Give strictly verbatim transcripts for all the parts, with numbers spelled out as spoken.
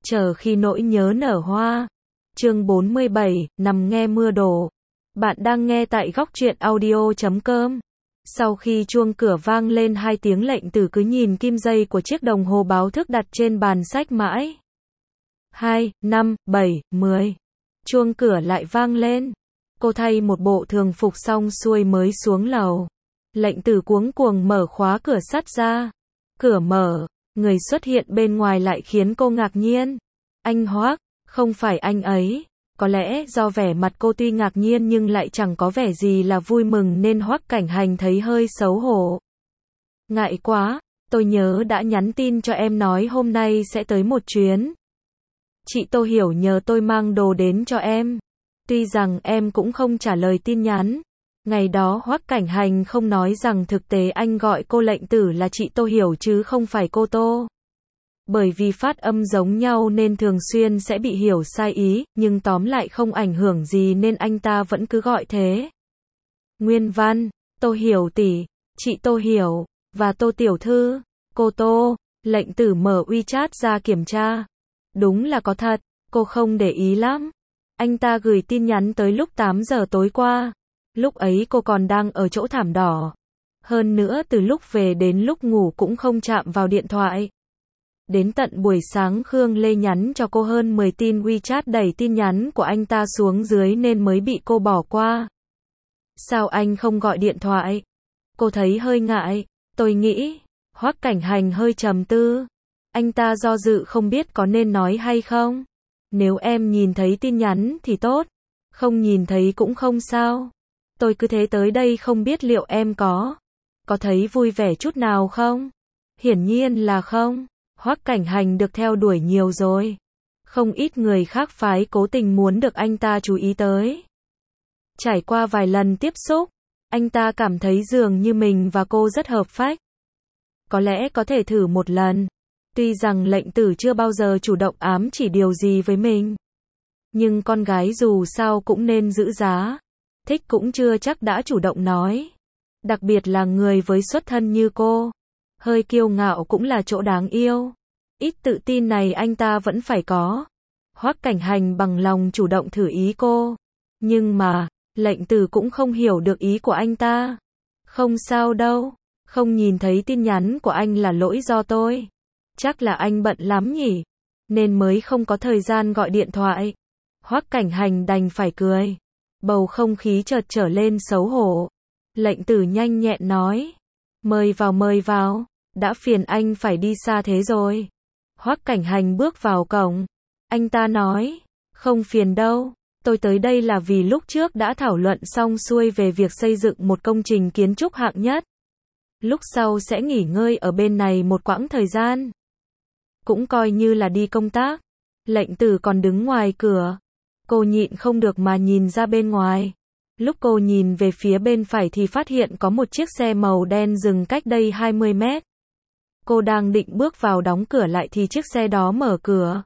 Chờ khi nỗi nhớ nở hoa. Chương bốn mươi bảy, nằm nghe mưa đổ. Bạn đang nghe tại góc truyện audio chấm com. Sau khi chuông cửa vang lên hai tiếng, Lệnh Tử cứ nhìn kim dây của chiếc đồng hồ báo thức đặt trên bàn sách mãi. Hai, năm, bảy, mười. Chuông cửa lại vang lên. Cô thay một bộ thường phục xong xuôi mới xuống lầu. Lệnh Tử cuống cuồng mở khóa cửa sắt ra. Cửa mở, người xuất hiện bên ngoài lại khiến cô ngạc nhiên. Anh Hoác, không phải anh ấy. Có lẽ do vẻ mặt cô tuy ngạc nhiên nhưng lại chẳng có vẻ gì là vui mừng nên Hoác Cảnh Hành thấy hơi xấu hổ. Ngại quá, tôi nhớ đã nhắn tin cho em nói hôm nay sẽ tới một chuyến. Chị Tô Hiểu nhờ tôi mang đồ đến cho em. Tuy rằng em cũng không trả lời tin nhắn. Ngày đó Hoác Cảnh Hành không nói rằng thực tế anh gọi cô Lệnh Tử là chị Tô Hiểu chứ không phải cô Tô. Bởi vì phát âm giống nhau nên thường xuyên sẽ bị hiểu sai ý, nhưng tóm lại không ảnh hưởng gì nên anh ta vẫn cứ gọi thế. Nguyên văn, Tô Hiểu tỷ, chị Tô Hiểu, và Tô Tiểu Thư, cô Tô. Lệnh Tử mở WeChat ra kiểm tra. Đúng là có thật, cô không để ý lắm. Anh ta gửi tin nhắn tới lúc tám giờ tối qua. Lúc ấy cô còn đang ở chỗ thảm đỏ. Hơn nữa từ lúc về đến lúc ngủ cũng không chạm vào điện thoại. Đến tận buổi sáng Khương Lê nhắn cho cô hơn mười tin WeChat đẩy tin nhắn của anh ta xuống dưới nên mới bị cô bỏ qua. Sao anh không gọi điện thoại? Cô thấy hơi ngại. Tôi nghĩ. Hoác Cảnh Hành hơi trầm tư. Anh ta do dự không biết có nên nói hay không. Nếu em nhìn thấy tin nhắn thì tốt. Không nhìn thấy cũng không sao. Tôi cứ thế tới đây không biết liệu em có. Có thấy vui vẻ chút nào không? Hiển nhiên là không. Hoác Cảnh Hành được theo đuổi nhiều rồi. Không ít người khác phái cố tình muốn được anh ta chú ý tới. Trải qua vài lần tiếp xúc, anh ta cảm thấy dường như mình và cô rất hợp phách. Có lẽ có thể thử một lần. Tuy rằng Lệnh Tử chưa bao giờ chủ động ám chỉ điều gì với mình. Nhưng con gái dù sao cũng nên giữ giá. Thích cũng chưa chắc đã chủ động nói. Đặc biệt là người với xuất thân như cô. Hơi kiêu ngạo cũng là chỗ đáng yêu. Ít tự tin này anh ta vẫn phải có. Hoác Cảnh Hành bằng lòng chủ động thử ý cô. Nhưng mà, Lệnh Tử cũng không hiểu được ý của anh ta. Không sao đâu. Không nhìn thấy tin nhắn của anh là lỗi do tôi. Chắc là anh bận lắm nhỉ. Nên mới không có thời gian gọi điện thoại. Hoác Cảnh Hành đành phải cười. Bầu không khí chợt trở lên xấu hổ. Lệnh Tử nhanh nhẹn nói. Mời vào mời vào. Đã phiền anh phải đi xa thế rồi. Hoác Cảnh Hành bước vào cổng. Anh ta nói. Không phiền đâu. Tôi tới đây là vì lúc trước đã thảo luận xong xuôi về việc xây dựng một công trình kiến trúc hạng nhất. Lúc sau sẽ nghỉ ngơi ở bên này một quãng thời gian. Cũng coi như là đi công tác. Lệnh Tử còn đứng ngoài cửa. Cô nhịn không được mà nhìn ra bên ngoài. Lúc cô nhìn về phía bên phải thì phát hiện có một chiếc xe màu đen dừng cách đây hai mươi mét. Cô đang định bước vào đóng cửa lại thì chiếc xe đó mở cửa.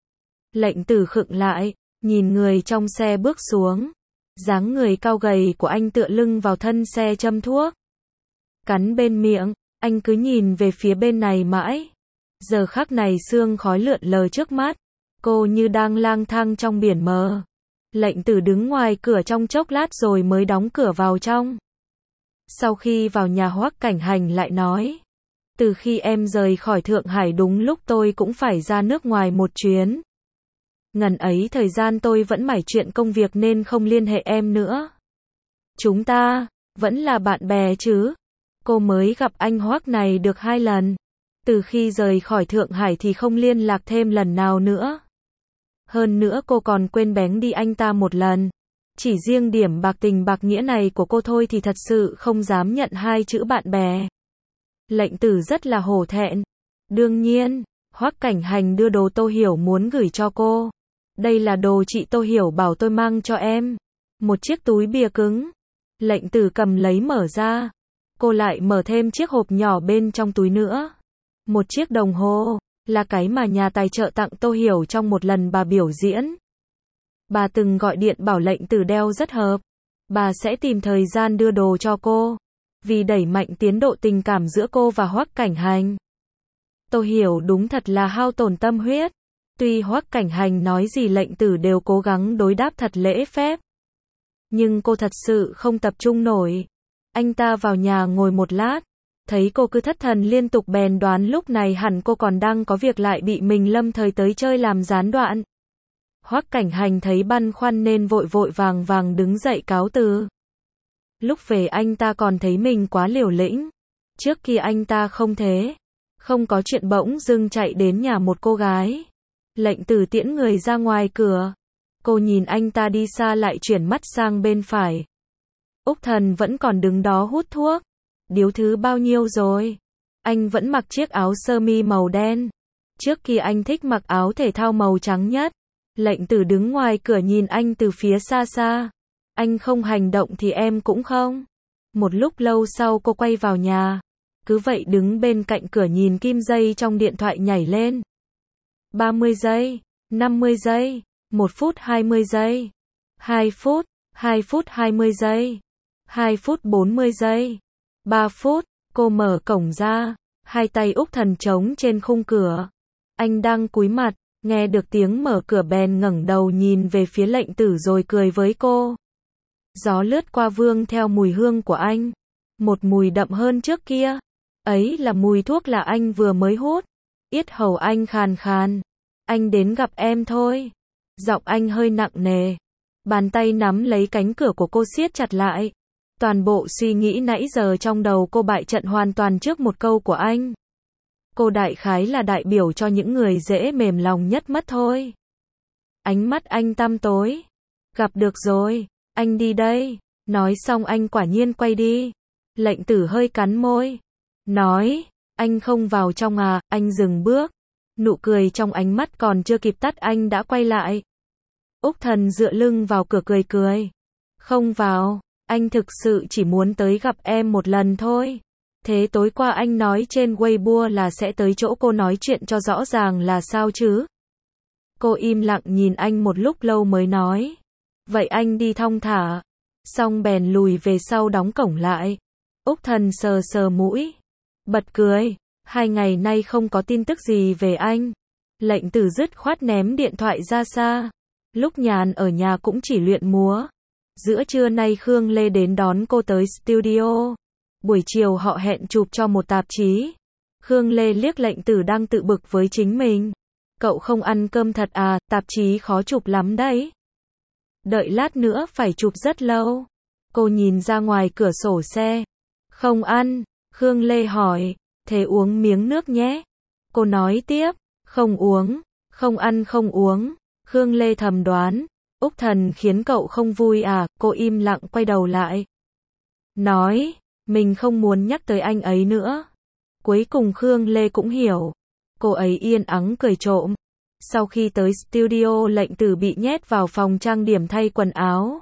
Lệnh Tử khựng lại, nhìn người trong xe bước xuống. Dáng người cao gầy của anh tựa lưng vào thân xe châm thuốc. Cắn bên miệng, anh cứ nhìn về phía bên này mãi. Giờ khắc này sương khói lượn lờ trước mắt. Cô như đang lang thang trong biển mờ. Lệnh Tử đứng ngoài cửa trong chốc lát rồi mới đóng cửa vào trong. Sau khi vào nhà Hoác Cảnh Hành lại nói. Từ khi em rời khỏi Thượng Hải đúng lúc tôi cũng phải ra nước ngoài một chuyến. Ngần ấy thời gian tôi vẫn mải chuyện công việc nên không liên hệ em nữa. Chúng ta, vẫn là bạn bè chứ. Cô mới gặp anh Hoác này được hai lần. Từ khi rời khỏi Thượng Hải thì không liên lạc thêm lần nào nữa. Hơn nữa cô còn quên bén đi anh ta một lần. Chỉ riêng điểm bạc tình bạc nghĩa này của cô thôi thì thật sự không dám nhận hai chữ bạn bè. Lệnh Tử rất là hổ thẹn. Đương nhiên, Hoác Cảnh Hành đưa đồ Tô Hiểu muốn gửi cho cô. Đây là đồ chị Tô Hiểu bảo tôi mang cho em. Một chiếc túi bìa cứng. Lệnh Tử cầm lấy mở ra. Cô lại mở thêm chiếc hộp nhỏ bên trong túi nữa. Một chiếc đồng hồ. Là cái mà nhà tài trợ tặng Tô Hiểu trong một lần bà biểu diễn. Bà từng gọi điện bảo Lệnh Tử đeo rất hợp. Bà sẽ tìm thời gian đưa đồ cho cô. Vì đẩy mạnh tiến độ tình cảm giữa cô và Hoác Cảnh Hành. Tô Hiểu đúng thật là hao tổn tâm huyết. Tuy Hoắc Cảnh Hành nói gì Lệnh Tử đều cố gắng đối đáp thật lễ phép. Nhưng cô thật sự không tập trung nổi. Anh ta vào nhà ngồi một lát, thấy cô cứ thất thần liên tục bèn đoán lúc này hẳn cô còn đang có việc lại bị mình lâm thời tới chơi làm gián đoạn. Hoắc Cảnh Hành thấy băn khoăn nên vội vội vàng vàng đứng dậy cáo từ. Lúc về anh ta còn thấy mình quá liều lĩnh. Trước kia anh ta không thế. Không có chuyện bỗng dưng chạy đến nhà một cô gái. Lệnh Tử tiễn người ra ngoài cửa. Cô nhìn anh ta đi xa lại chuyển mắt sang bên phải. Úc Thần vẫn còn đứng đó hút thuốc. Điếu thứ bao nhiêu rồi? Anh vẫn mặc chiếc áo sơ mi màu đen. Trước kia anh thích mặc áo thể thao màu trắng nhất. Lệnh Tử đứng ngoài cửa nhìn anh từ phía xa xa. Anh không hành động thì em cũng không. Một lúc lâu sau cô quay vào nhà. Cứ vậy đứng bên cạnh cửa nhìn kim dây trong điện thoại nhảy lên. ba mươi giây, năm mươi giây, một phút hai mươi giây, hai phút, hai phút hai mươi giây, hai phút bốn mươi giây, ba phút, cô mở cổng ra, hai tay Úc Thần trống trên khung cửa. Anh đang cúi mặt, nghe được tiếng mở cửa bèn ngẩng đầu nhìn về phía Lệnh Tử rồi cười với cô. Gió lướt qua vương theo mùi hương của anh. Một mùi đậm hơn trước kia. Ấy là mùi thuốc là anh vừa mới hút. Yết hầu anh khàn khàn. Anh đến gặp em thôi. Giọng anh hơi nặng nề. Bàn tay nắm lấy cánh cửa của cô siết chặt lại. Toàn bộ suy nghĩ nãy giờ trong đầu cô bại trận hoàn toàn trước một câu của anh. Cô đại khái là đại biểu cho những người dễ mềm lòng nhất mất thôi. Ánh mắt anh tăm tối. Gặp được rồi. Anh đi đây. Nói xong anh quả nhiên quay đi. Lệnh Tử hơi cắn môi. Nói, anh không vào trong à, anh dừng bước. Nụ cười trong ánh mắt còn chưa kịp tắt anh đã quay lại. Úc Thần dựa lưng vào cửa cười cười. Không vào, anh thực sự chỉ muốn tới gặp em một lần thôi. Thế tối qua anh nói trên Weibo là sẽ tới chỗ cô nói chuyện cho rõ ràng là sao chứ? Cô im lặng nhìn anh một lúc lâu mới nói. Vậy anh đi thong thả. Xong bèn lùi về sau đóng cổng lại. Úc Thần sờ sờ mũi. Bật cười. Hai ngày nay không có tin tức gì về anh. Lệnh Tử dứt khoát ném điện thoại ra xa. Lúc nhàn ở nhà cũng chỉ luyện múa. Giữa trưa nay Khương Lê đến đón cô tới studio. Buổi chiều họ hẹn chụp cho một tạp chí. Khương Lê liếc Lệnh Tử đang tự bực với chính mình. Cậu không ăn cơm thật à, tạp chí khó chụp lắm đấy. Đợi lát nữa phải chụp rất lâu. Cô nhìn ra ngoài cửa sổ xe. Không ăn. Khương Lê hỏi. Thế uống miếng nước nhé. Cô nói tiếp. Không uống. Không ăn không uống. Khương Lê thầm đoán. Úc Thần khiến cậu không vui à. Cô im lặng quay đầu lại. Nói. Mình không muốn nhắc tới anh ấy nữa. Cuối cùng Khương Lê cũng hiểu. Cô ấy yên ắng cười trộm. Sau khi tới studio Lệnh Tử bị nhét vào phòng trang điểm thay quần áo.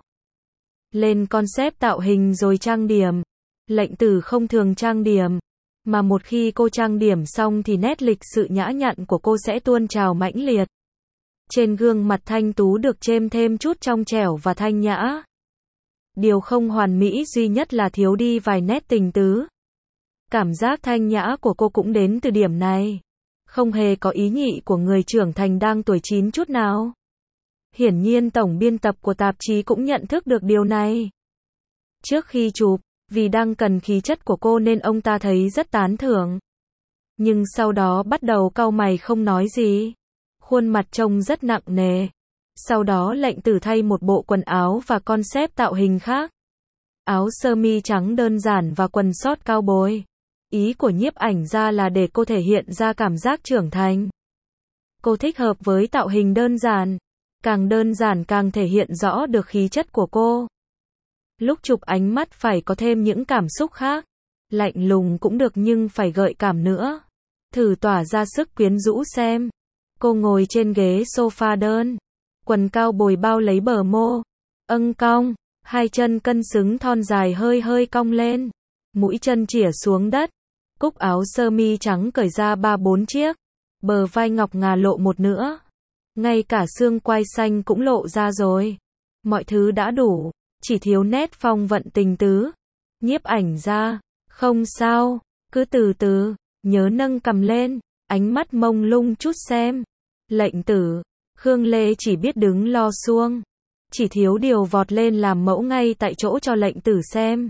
Lên concept tạo hình rồi trang điểm. Lệnh Tử không thường trang điểm. Mà một khi cô trang điểm xong thì nét lịch sự nhã nhặn của cô sẽ tuôn trào mãnh liệt. Trên gương mặt thanh tú được chêm thêm chút trong trẻo và thanh nhã. Điều không hoàn mỹ duy nhất là thiếu đi vài nét tình tứ. Cảm giác thanh nhã của cô cũng đến từ điểm này. Không hề có ý nhị của người trưởng thành đang tuổi chín chút nào. Hiển nhiên tổng biên tập của tạp chí cũng nhận thức được điều này. Trước khi chụp, vì đang cần khí chất của cô nên ông ta thấy rất tán thưởng. Nhưng sau đó bắt đầu cau mày không nói gì. Khuôn mặt trông rất nặng nề. Sau đó Lệnh Tử thay một bộ quần áo và concept tạo hình khác. Áo sơ mi trắng đơn giản và quần short cao bồi. Ý của nhiếp ảnh ra là để cô thể hiện ra cảm giác trưởng thành. Cô thích hợp với tạo hình đơn giản. Càng đơn giản càng thể hiện rõ được khí chất của cô. Lúc chụp ánh mắt phải có thêm những cảm xúc khác. Lạnh lùng cũng được nhưng phải gợi cảm nữa. Thử tỏa ra sức quyến rũ xem. Cô ngồi trên ghế sofa đơn. Quần cao bồi bao lấy bờ mô. Âng cong. Hai chân cân xứng thon dài hơi hơi cong lên. Mũi chân chĩa xuống đất. Cúc áo sơ mi trắng cởi ra ba bốn chiếc. Bờ vai ngọc ngà lộ một nữa. Ngay cả xương quai xanh cũng lộ ra rồi. Mọi thứ đã đủ. Chỉ thiếu nét phong vận tình tứ. Nhiếp ảnh ra. Không sao. Cứ từ từ. Nhớ nâng cằm lên. Ánh mắt mông lung chút xem. Lệnh tử. Khương Lê chỉ biết đứng lo xuông. Chỉ thiếu điều vọt lên làm mẫu ngay tại chỗ cho lệnh tử xem.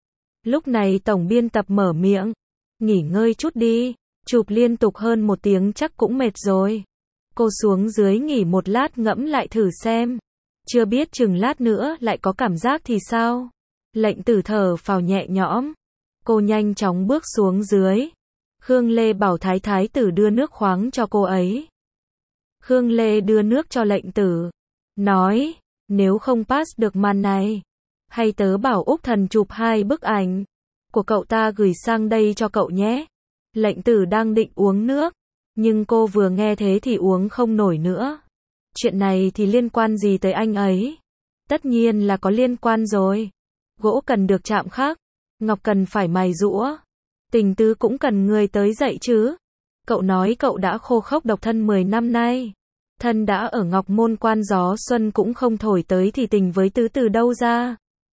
Lúc này tổng biên tập mở miệng. Nghỉ ngơi chút đi. Chụp liên tục hơn một tiếng chắc cũng mệt rồi. Cô xuống dưới nghỉ một lát ngẫm lại thử xem. Chưa biết chừng lát nữa lại có cảm giác thì sao. Lệnh tử thở phào nhẹ nhõm. Cô nhanh chóng bước xuống dưới. Khương Lê bảo thái thái tử đưa nước khoáng cho cô ấy. Khương Lê đưa nước cho lệnh tử. Nói, nếu không pass được màn này, hay tớ bảo Úc Thần chụp hai bức ảnh của cậu ta gửi sang đây cho cậu nhé. Lệnh tử đang định uống nước, nhưng cô vừa nghe thế thì uống không nổi nữa. Chuyện này thì liên quan gì tới anh ấy? Tất nhiên là có liên quan rồi. Gỗ cần được chạm khắc, ngọc cần phải mài giũa. Tình tứ cũng cần người tới dạy chứ. Cậu nói cậu đã khô khốc độc thân mười năm nay. Thân đã ở Ngọc Môn quan gió xuân cũng không thổi tới thì tình với tứ từ đâu ra.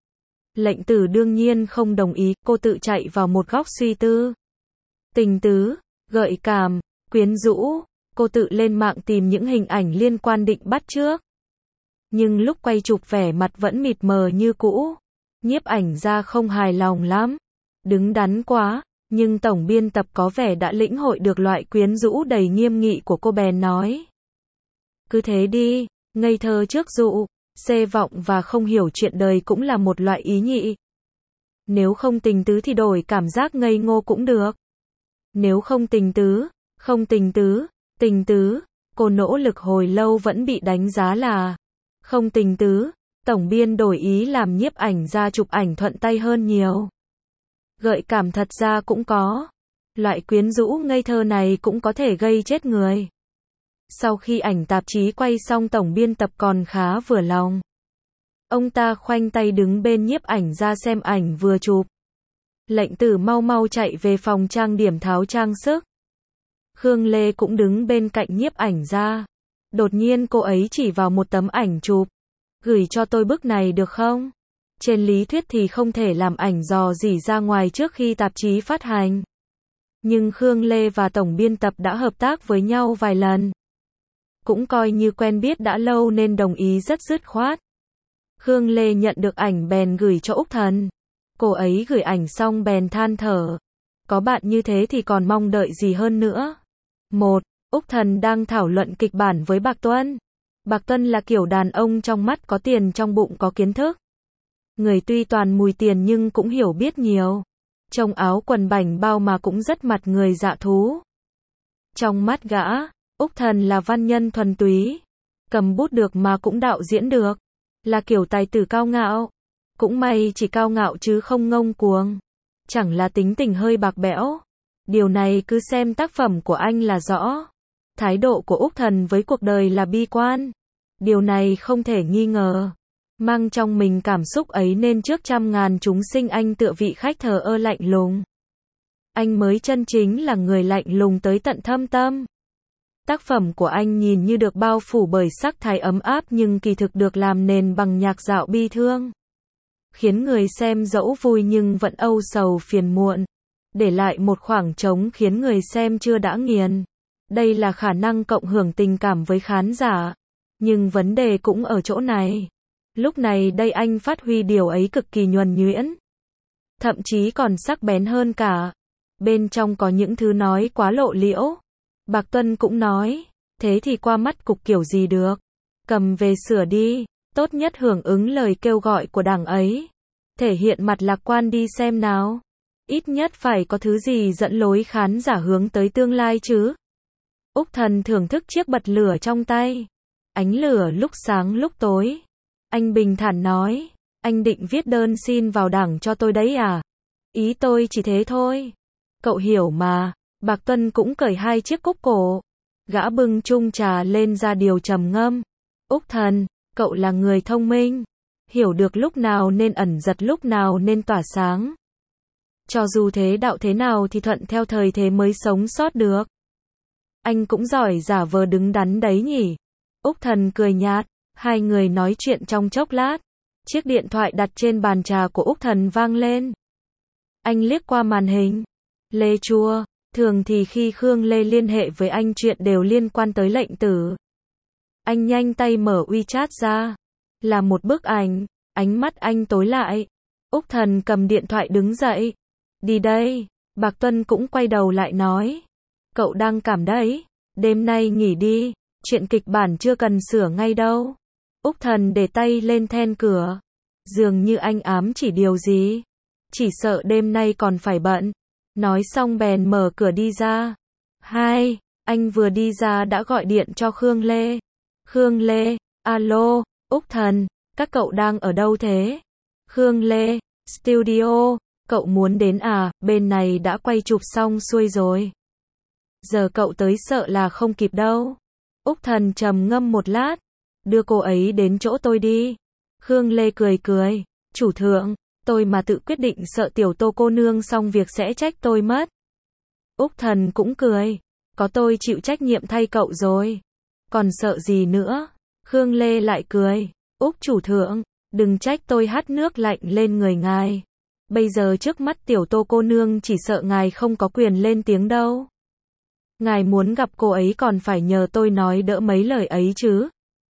Lệnh tử đương nhiên không đồng ý, cô tự chạy vào một góc suy tư. Tình tứ, gợi cảm, quyến rũ, cô tự lên mạng tìm những hình ảnh liên quan định bắt chước. Nhưng lúc quay chụp vẻ mặt vẫn mịt mờ như cũ. Nhiếp ảnh ra không hài lòng lắm. Đứng đắn quá, nhưng tổng biên tập có vẻ đã lĩnh hội được loại quyến rũ đầy nghiêm nghị của cô bèn nói. Cứ thế đi, ngây thơ trước dụ, xê vọng và không hiểu chuyện đời cũng là một loại ý nhị. Nếu không tình tứ thì đổi cảm giác ngây ngô cũng được. Nếu không tình tứ, không tình tứ, tình tứ, cô nỗ lực hồi lâu vẫn bị đánh giá là không tình tứ. Tổng biên đổi ý làm nhiếp ảnh ra chụp ảnh thuận tay hơn nhiều. Gợi cảm thật ra cũng có. Loại quyến rũ ngây thơ này cũng có thể gây chết người. Sau khi ảnh tạp chí quay xong tổng biên tập còn khá vừa lòng. Ông ta khoanh tay đứng bên nhiếp ảnh ra xem ảnh vừa chụp. Lệnh tử mau mau chạy về phòng trang điểm tháo trang sức. Khương Lê cũng đứng bên cạnh nhiếp ảnh ra. Đột nhiên cô ấy chỉ vào một tấm ảnh chụp. Gửi cho tôi bức này được không? Trên lý thuyết thì không thể làm ảnh dò dỉ ra ngoài trước khi tạp chí phát hành. Nhưng Khương Lê và tổng biên tập đã hợp tác với nhau vài lần. Cũng coi như quen biết đã lâu nên đồng ý rất dứt khoát. Khương Lê nhận được ảnh bèn gửi cho Úc Thần. Cô ấy gửi ảnh xong bèn than thở. Có bạn như thế thì còn mong đợi gì hơn nữa. một. Úc Thần đang thảo luận kịch bản với Bạc Tuân. Bạc Tuân là kiểu đàn ông trong mắt có tiền trong bụng có kiến thức. Người tuy toàn mùi tiền nhưng cũng hiểu biết nhiều. Trông áo quần bảnh bao mà cũng rất mặt người dạ thú. Trong mắt gã, Úc Thần là văn nhân thuần túy. Cầm bút được mà cũng đạo diễn được. Là kiểu tài tử cao ngạo. Cũng may chỉ cao ngạo chứ không ngông cuồng. Chẳng là tính tình hơi bạc bẽo. Điều này cứ xem tác phẩm của anh là rõ. Thái độ của Úc Thần với cuộc đời là bi quan. Điều này không thể nghi ngờ. Mang trong mình cảm xúc ấy nên trước trăm ngàn chúng sinh anh tựa vị khách thờ ơ lạnh lùng. Anh mới chân chính là người lạnh lùng tới tận thâm tâm. Tác phẩm của anh nhìn như được bao phủ bởi sắc thái ấm áp nhưng kỳ thực được làm nền bằng nhạc dạo bi thương. Khiến người xem dẫu vui nhưng vẫn âu sầu phiền muộn. Để lại một khoảng trống khiến người xem chưa đã nghiền. Đây là khả năng cộng hưởng tình cảm với khán giả. Nhưng vấn đề cũng ở chỗ này. Lúc này đây anh phát huy điều ấy cực kỳ nhuần nhuyễn. Thậm chí còn sắc bén hơn cả. Bên trong có những thứ nói quá lộ liễu. Bạc Tuân cũng nói, thế thì qua mắt cục kiểu gì được. Cầm về sửa đi, tốt nhất hưởng ứng lời kêu gọi của đảng ấy. Thể hiện mặt lạc quan đi xem nào. Ít nhất phải có thứ gì dẫn lối khán giả hướng tới tương lai chứ. Úc Thần thưởng thức chiếc bật lửa trong tay. Ánh lửa lúc sáng lúc tối. Anh bình thản nói, anh định viết đơn xin vào đảng cho tôi đấy à? Ý tôi chỉ thế thôi. Cậu hiểu mà. Bạc Tuân cũng cởi hai chiếc cúc cổ. Gã bưng chung trà lên ra điều trầm ngâm. Úc Thần, cậu là người thông minh. Hiểu được lúc nào nên ẩn giật lúc nào nên tỏa sáng. Cho dù thế đạo thế nào thì thuận theo thời thế mới sống sót được. Anh cũng giỏi giả vờ đứng đắn đấy nhỉ. Úc Thần cười nhạt. Hai người nói chuyện trong chốc lát. Chiếc điện thoại đặt trên bàn trà của Úc Thần vang lên. Anh liếc qua màn hình. Lê Chua, Thường thì khi Khương Lê liên hệ với anh chuyện đều liên quan tới lệnh tử. Anh nhanh tay mở WeChat ra. Là một bức ảnh. Ánh mắt anh tối lại. Úc Thần cầm điện thoại đứng dậy. Đi đây. Bạc Tuân cũng quay đầu lại nói. Cậu đang cảm đấy. Đêm nay nghỉ đi. Chuyện kịch bản chưa cần sửa ngay đâu. Úc Thần để tay lên then cửa. Dường như anh ám chỉ điều gì. Chỉ sợ đêm nay còn phải bận. Nói xong bèn mở cửa đi ra. Hai, anh vừa đi ra đã gọi điện cho Khương Lê. Khương Lê, alo, Úc Thần, các cậu đang ở đâu thế? Khương Lê, studio, cậu muốn đến à, bên này đã quay chụp xong xuôi rồi. Giờ cậu tới sợ là không kịp đâu. Úc Thần trầm ngâm một lát. Đưa cô ấy đến chỗ tôi đi. Khương Lê cười cười. Chủ thượng, tôi mà tự quyết định sợ tiểu Tô cô nương xong việc sẽ trách tôi mất. Úc Thần cũng cười. Có tôi chịu trách nhiệm thay cậu rồi. Còn sợ gì nữa? Khương Lê lại cười. Úc chủ thượng, đừng trách tôi hắt nước lạnh lên người ngài. Bây giờ trước mắt tiểu Tô cô nương chỉ sợ ngài không có quyền lên tiếng đâu. Ngài muốn gặp cô ấy còn phải nhờ tôi nói đỡ mấy lời ấy chứ.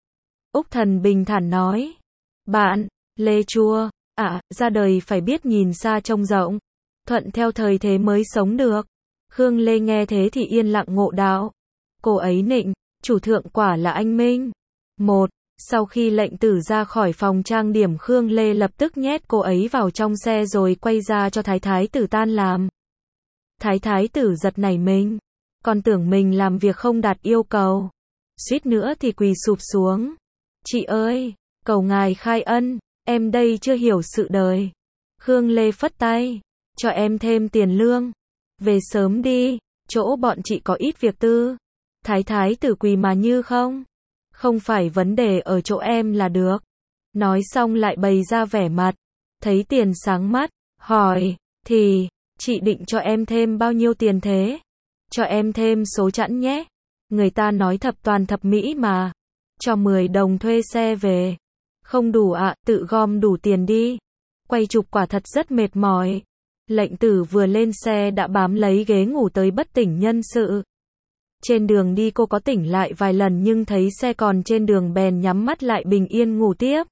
Úc Thần bình thản nói. Bạn, Lê Chua, à, ra đời phải biết nhìn xa trông rộng. Thuận theo thời thế mới sống được. Khương Lê nghe thế thì yên lặng ngộ đạo. Cô ấy nịnh, chủ thượng quả là anh minh. Một, sau khi lệnh tử ra khỏi phòng trang điểm Khương Lê lập tức nhét cô ấy vào trong xe rồi quay ra cho thái thái tử tan làm. Thái thái tử giật nảy mình. Còn tưởng mình làm việc không đạt yêu cầu. Suýt nữa thì quỳ sụp xuống. Chị ơi, cầu ngài khai ân, em đây chưa hiểu sự đời. Khương Lê phất tay, cho em thêm tiền lương. Về sớm đi, chỗ bọn chị có ít việc tư. Thái thái tử quỳ mà như không. Không phải vấn đề ở chỗ em là được. Nói xong lại bày ra vẻ mặt. Thấy tiền sáng mắt, hỏi, thì, chị định cho em thêm bao nhiêu tiền thế? Cho em thêm số chẵn nhé. Người ta nói thập toàn thập mỹ mà. Cho mười đồng thuê xe về. Không đủ ạ, à, tự gom đủ tiền đi. Quay chụp quả thật rất mệt mỏi. Lệnh tử vừa lên xe đã bám lấy ghế ngủ tới bất tỉnh nhân sự. Trên đường đi cô có tỉnh lại vài lần nhưng thấy xe còn trên đường bèn nhắm mắt lại bình yên ngủ tiếp.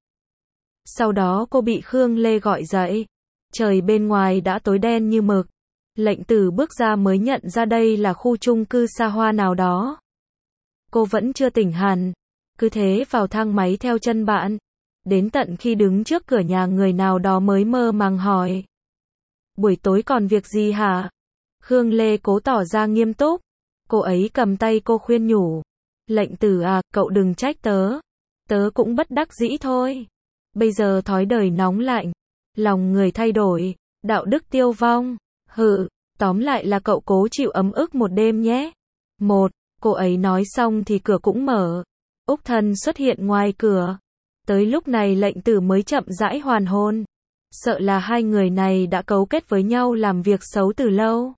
Sau đó cô bị Khương Lê gọi dậy. Trời bên ngoài đã tối đen như mực. Lệnh tử bước ra mới nhận ra đây là khu chung cư xa hoa nào đó. Cô vẫn chưa tỉnh hẳn. Cứ thế vào thang máy theo chân bạn. Đến tận khi đứng trước cửa nhà người nào đó mới mơ màng hỏi. Buổi tối còn việc gì hả? Khương Lê cố tỏ ra nghiêm túc. Cô ấy cầm tay cô khuyên nhủ. Lệnh tử à, cậu đừng trách tớ. Tớ cũng bất đắc dĩ thôi. Bây giờ thói đời nóng lạnh. Lòng người thay đổi. Đạo đức tiêu vong. Hừ, tóm lại là cậu cố chịu ấm ức một đêm nhé. Một, cô ấy nói xong thì cửa cũng mở. Úc Thần xuất hiện ngoài cửa. Tới lúc này lệnh tử mới chậm rãi hoàn hồn. Sợ là hai người này đã cấu kết với nhau làm việc xấu từ lâu.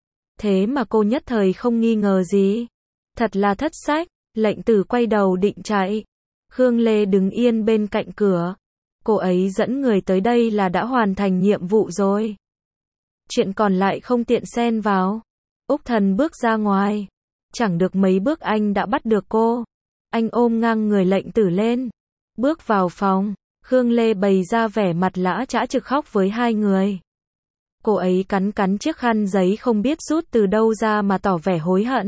Thế mà cô nhất thời không nghi ngờ gì. Thật là thất sách. Lệnh tử quay đầu định chạy. Khương Lê đứng yên bên cạnh cửa. Cô ấy dẫn người tới đây là đã hoàn thành nhiệm vụ rồi. Chuyện còn lại không tiện xen vào. Úc Thần bước ra ngoài. Chẳng được mấy bước anh đã bắt được cô. Anh ôm ngang người lệnh tử lên. Bước vào phòng. Khương Lê bày ra vẻ mặt lã chã trực khóc với hai người. Cô ấy cắn cắn chiếc khăn giấy không biết rút từ đâu ra mà tỏ vẻ hối hận.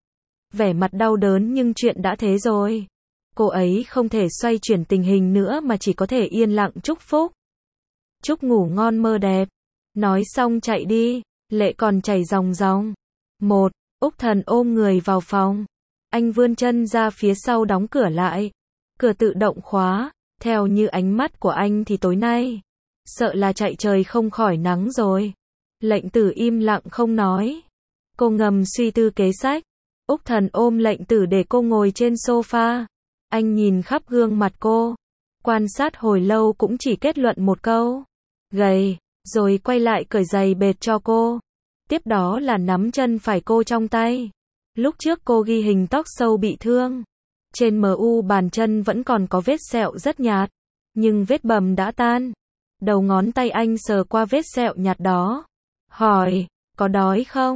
Vẻ mặt đau đớn nhưng chuyện đã thế rồi. Cô ấy không thể xoay chuyển tình hình nữa mà chỉ có thể yên lặng chúc phúc. Chúc ngủ ngon mơ đẹp. Nói xong chạy đi, lệ còn chảy ròng ròng. Một, Úc Thần ôm người vào phòng. Anh vươn chân ra phía sau đóng cửa lại. Cửa tự động khóa, theo như ánh mắt của anh thì tối nay. Sợ là chạy trời không khỏi nắng rồi. Lệnh tử im lặng không nói. Cô ngầm suy tư kế sách. Úc Thần ôm lệnh tử để cô ngồi trên sofa. Anh nhìn khắp gương mặt cô. Quan sát hồi lâu cũng chỉ kết luận một câu. Gầy. Rồi quay lại cởi giày bệt cho cô. Tiếp đó là nắm chân phải cô trong tay. Lúc trước cô ghi hình tóc sâu bị thương. Trên em u bàn chân vẫn còn có vết sẹo rất nhạt. Nhưng vết bầm đã tan. Đầu ngón tay anh sờ qua vết sẹo nhạt đó. Hỏi, có đói không?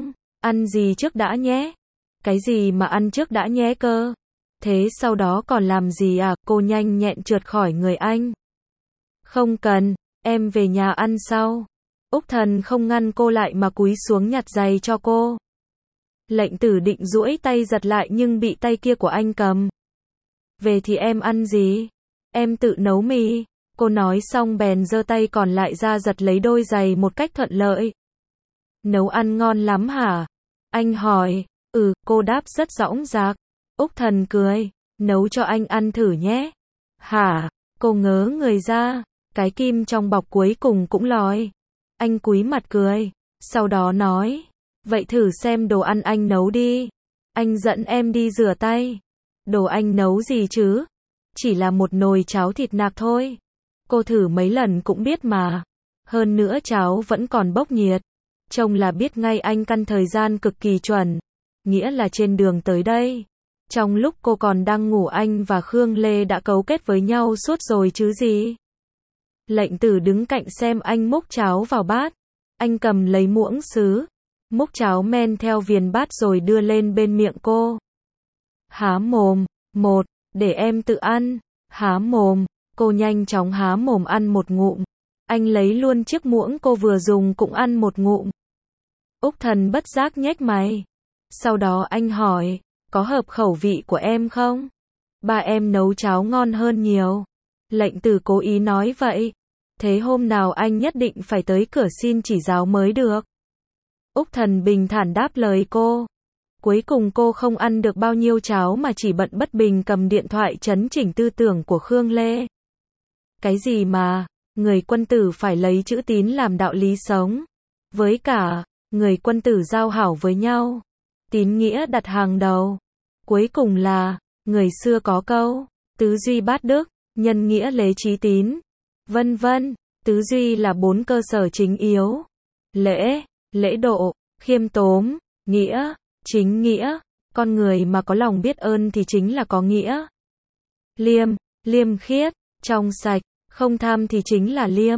Ăn gì trước đã nhé. Cái gì mà ăn trước đã nhé cơ? Thế sau đó còn làm gì à? Cô nhanh nhẹn trượt khỏi người anh. Không cần, em về nhà ăn sau. Úc Thần không ngăn cô lại mà cúi xuống nhặt giày cho cô. Lệnh Tử định duỗi tay giật lại nhưng bị tay kia của anh cầm. Về thì em ăn gì? Em tự nấu mì. Cô nói xong bèn giơ tay còn lại ra giật lấy đôi giày một cách thuận lợi. Nấu ăn ngon lắm hả? Anh hỏi. Ừ, cô đáp rất dõng dạc. Úc Thần cười. Nấu cho anh ăn thử nhé. Hả? Cô ngớ người ra. Cái kim trong bọc cuối cùng cũng lòi. Anh cúi mặt cười. Sau đó nói. Vậy thử xem đồ ăn anh nấu đi. Anh dẫn em đi rửa tay. Đồ anh nấu gì chứ? Chỉ là một nồi cháo thịt nạc thôi. Cô thử mấy lần cũng biết mà. Hơn nữa cháo vẫn còn bốc nhiệt. Trông là biết ngay anh căn thời gian cực kỳ chuẩn. Nghĩa là trên đường tới đây. Trong lúc cô còn đang ngủ anh và Khương Lê đã cấu kết với nhau suốt rồi chứ gì. Lệnh Tử đứng cạnh xem anh múc cháo vào bát. Anh cầm lấy muỗng sứ. Múc cháo men theo viền bát rồi đưa lên bên miệng cô. Há mồm. Một. Để em tự ăn. Há mồm. Cô nhanh chóng há mồm ăn một ngụm. Anh lấy luôn chiếc muỗng cô vừa dùng cũng ăn một ngụm. Úc Thần bất giác nhếch mày. Sau đó anh hỏi, có hợp khẩu vị của em không? Ba em nấu cháo ngon hơn nhiều. Lệnh Tử cố ý nói vậy. Thế hôm nào anh nhất định phải tới cửa xin chỉ giáo mới được. Úc Thần bình thản đáp lời cô. Cuối cùng cô không ăn được bao nhiêu cháo mà chỉ bận bất bình cầm điện thoại chấn chỉnh tư tưởng của Khương Lê. Cái gì mà, người quân tử phải lấy chữ tín làm đạo lý sống. Với cả, người quân tử giao hảo với nhau. Tín nghĩa đặt hàng đầu. Cuối cùng là, người xưa có câu, tứ duy bát đức, nhân nghĩa lễ trí tín, vân vân. Tứ duy là bốn cơ sở chính yếu. Lễ, lễ độ, khiêm tốn, nghĩa, chính nghĩa. Con người mà có lòng biết ơn thì chính là có nghĩa. Liêm, liêm khiết, trong sạch, không tham thì chính là liêm.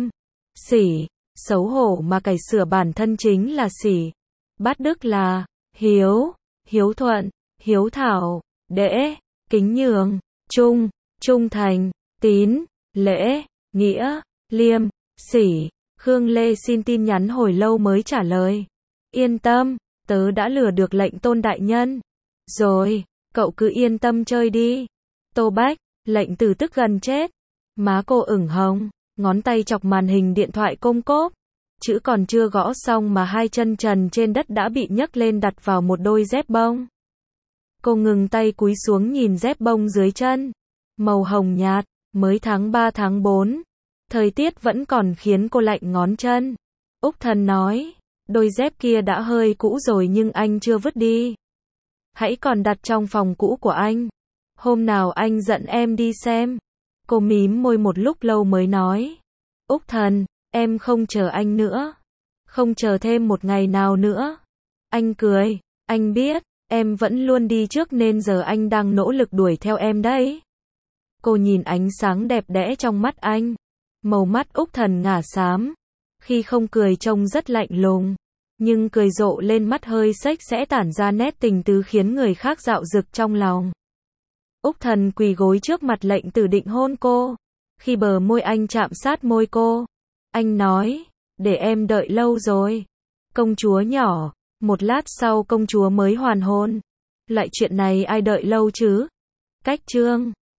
Sỉ, xấu hổ mà cải sửa bản thân chính là sỉ. Bát đức là hiếu, hiếu thuận, hiếu thảo, đễ, kính nhường, trung, trung thành, tín, lễ, nghĩa, liêm, sỉ. Khương Lê xin tin nhắn hồi lâu mới trả lời. Yên tâm, tớ đã lừa được lệnh Tôn đại nhân. Rồi, cậu cứ yên tâm chơi đi. Tô Bách, Lệnh Tử tức gần chết. Má cô ửng hồng, ngón tay chọc màn hình điện thoại công cốp. Chữ còn chưa gõ xong mà hai chân trần trên đất đã bị nhấc lên đặt vào một đôi dép bông. Cô ngừng tay cúi xuống nhìn dép bông dưới chân. Màu hồng nhạt, mới tháng ba tháng bốn. Thời tiết vẫn còn khiến cô lạnh ngón chân. Úc Thần nói, đôi dép kia đã hơi cũ rồi nhưng anh chưa vứt đi. Hãy còn đặt trong phòng cũ của anh. Hôm nào anh dẫn em đi xem. Cô mím môi một lúc lâu mới nói. Úc Thần, em không chờ anh nữa. Không chờ thêm một ngày nào nữa. Anh cười, anh biết, em vẫn luôn đi trước nên giờ anh đang nỗ lực đuổi theo em đấy. Cô nhìn ánh sáng đẹp đẽ trong mắt anh. Màu mắt Úc Thần ngả xám. Khi không cười trông rất lạnh lùng. Nhưng cười rộ lên mắt hơi xếch sẽ tản ra nét tình tứ khiến người khác dạo dực trong lòng. Úc Thần quỳ gối trước mặt Lệnh Tử định hôn cô. Khi bờ môi anh chạm sát môi cô, anh nói, để em đợi lâu rồi. Công chúa nhỏ. Một lát sau công chúa mới hoàn hôn. Loại chuyện này ai đợi lâu chứ? Cách chương